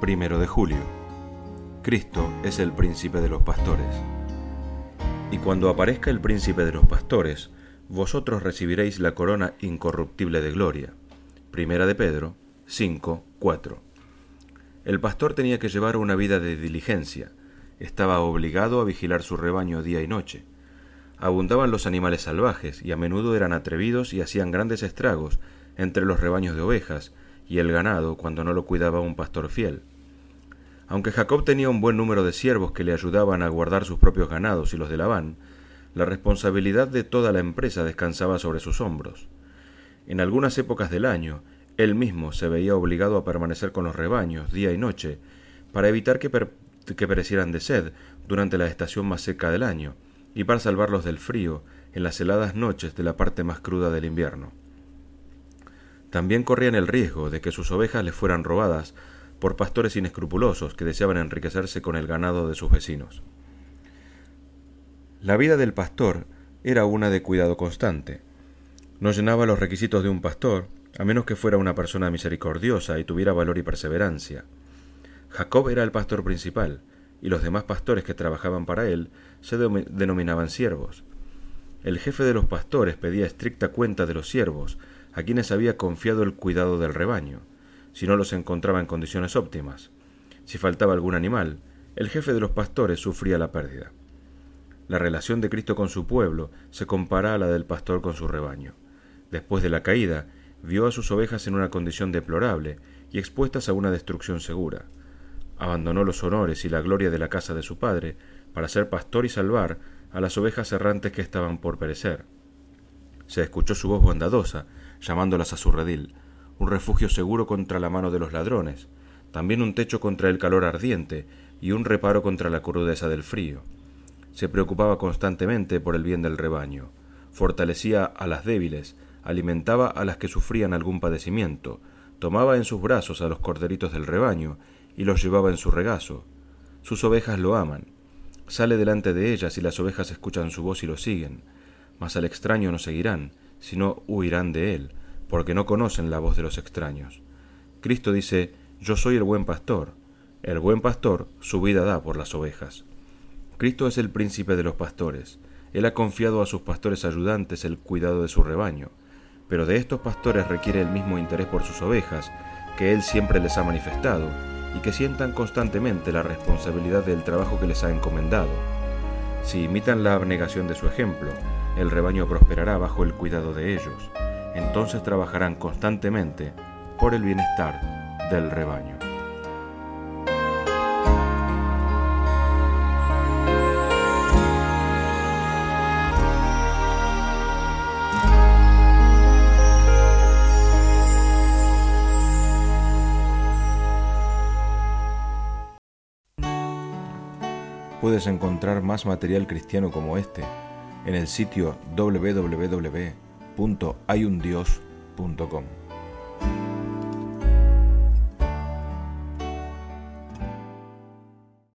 1 de julio. Cristo es el príncipe de los pastores. Y cuando aparezca el príncipe de los pastores, vosotros recibiréis la corona incorruptible de gloria. 1 de Pedro 5:4. El pastor tenía que llevar una vida de diligencia. Estaba obligado a vigilar su rebaño día y noche. Abundaban los animales salvajes y a menudo eran atrevidos y hacían grandes estragos entre los rebaños de ovejas y el ganado cuando no lo cuidaba un pastor fiel. Aunque Jacob tenía un buen número de siervos que le ayudaban a guardar sus propios ganados y los de Labán, la responsabilidad de toda la empresa descansaba sobre sus hombros. En algunas épocas del año, él mismo se veía obligado a permanecer con los rebaños día y noche para evitar que perecieran de sed durante la estación más seca del año y para salvarlos del frío en las heladas noches de la parte más cruda del invierno. También corrían el riesgo de que sus ovejas les fueran robadas por pastores inescrupulosos que deseaban enriquecerse con el ganado de sus vecinos. La vida del pastor era una de cuidado constante. No llenaba los requisitos de un pastor, a menos que fuera una persona misericordiosa y tuviera valor y perseverancia. Jacob era el pastor principal, y los demás pastores que trabajaban para él se denominaban siervos. El jefe de los pastores pedía estricta cuenta de los siervos, a quienes había confiado el cuidado del rebaño, si no los encontraba en condiciones óptimas. Si faltaba algún animal, el jefe de los pastores sufría la pérdida. La relación de Cristo con su pueblo se compara a la del pastor con su rebaño. Después de la caída, vio a sus ovejas en una condición deplorable y expuestas a una destrucción segura. Abandonó los honores y la gloria de la casa de su padre para ser pastor y salvar a las ovejas errantes que estaban por perecer. Se escuchó su voz bondadosa, llamándolas a su redil, un refugio seguro contra la mano de los ladrones, también un techo contra el calor ardiente y un reparo contra la crudeza del frío. Se preocupaba constantemente por el bien del rebaño, fortalecía a las débiles, alimentaba a las que sufrían algún padecimiento, tomaba en sus brazos a los corderitos del rebaño y los llevaba en su regazo. Sus ovejas lo aman. Sale delante de ellas y las ovejas escuchan su voz y lo siguen, mas al extraño no seguirán, sino huirán de él, porque no conocen la voz de los extraños. Cristo dice: yo soy el buen pastor su vida da por las ovejas. Cristo es el príncipe de los pastores. Él ha confiado a sus pastores ayudantes el cuidado de su rebaño, pero de estos pastores requiere el mismo interés por sus ovejas que Él siempre les ha manifestado, y que sientan constantemente la responsabilidad del trabajo que les ha encomendado. Si imitan la abnegación de su ejemplo, el rebaño prosperará bajo el cuidado de ellos. Entonces trabajarán constantemente por el bienestar del rebaño. Puedes encontrar más material cristiano como este en el sitio www.hayundios.com.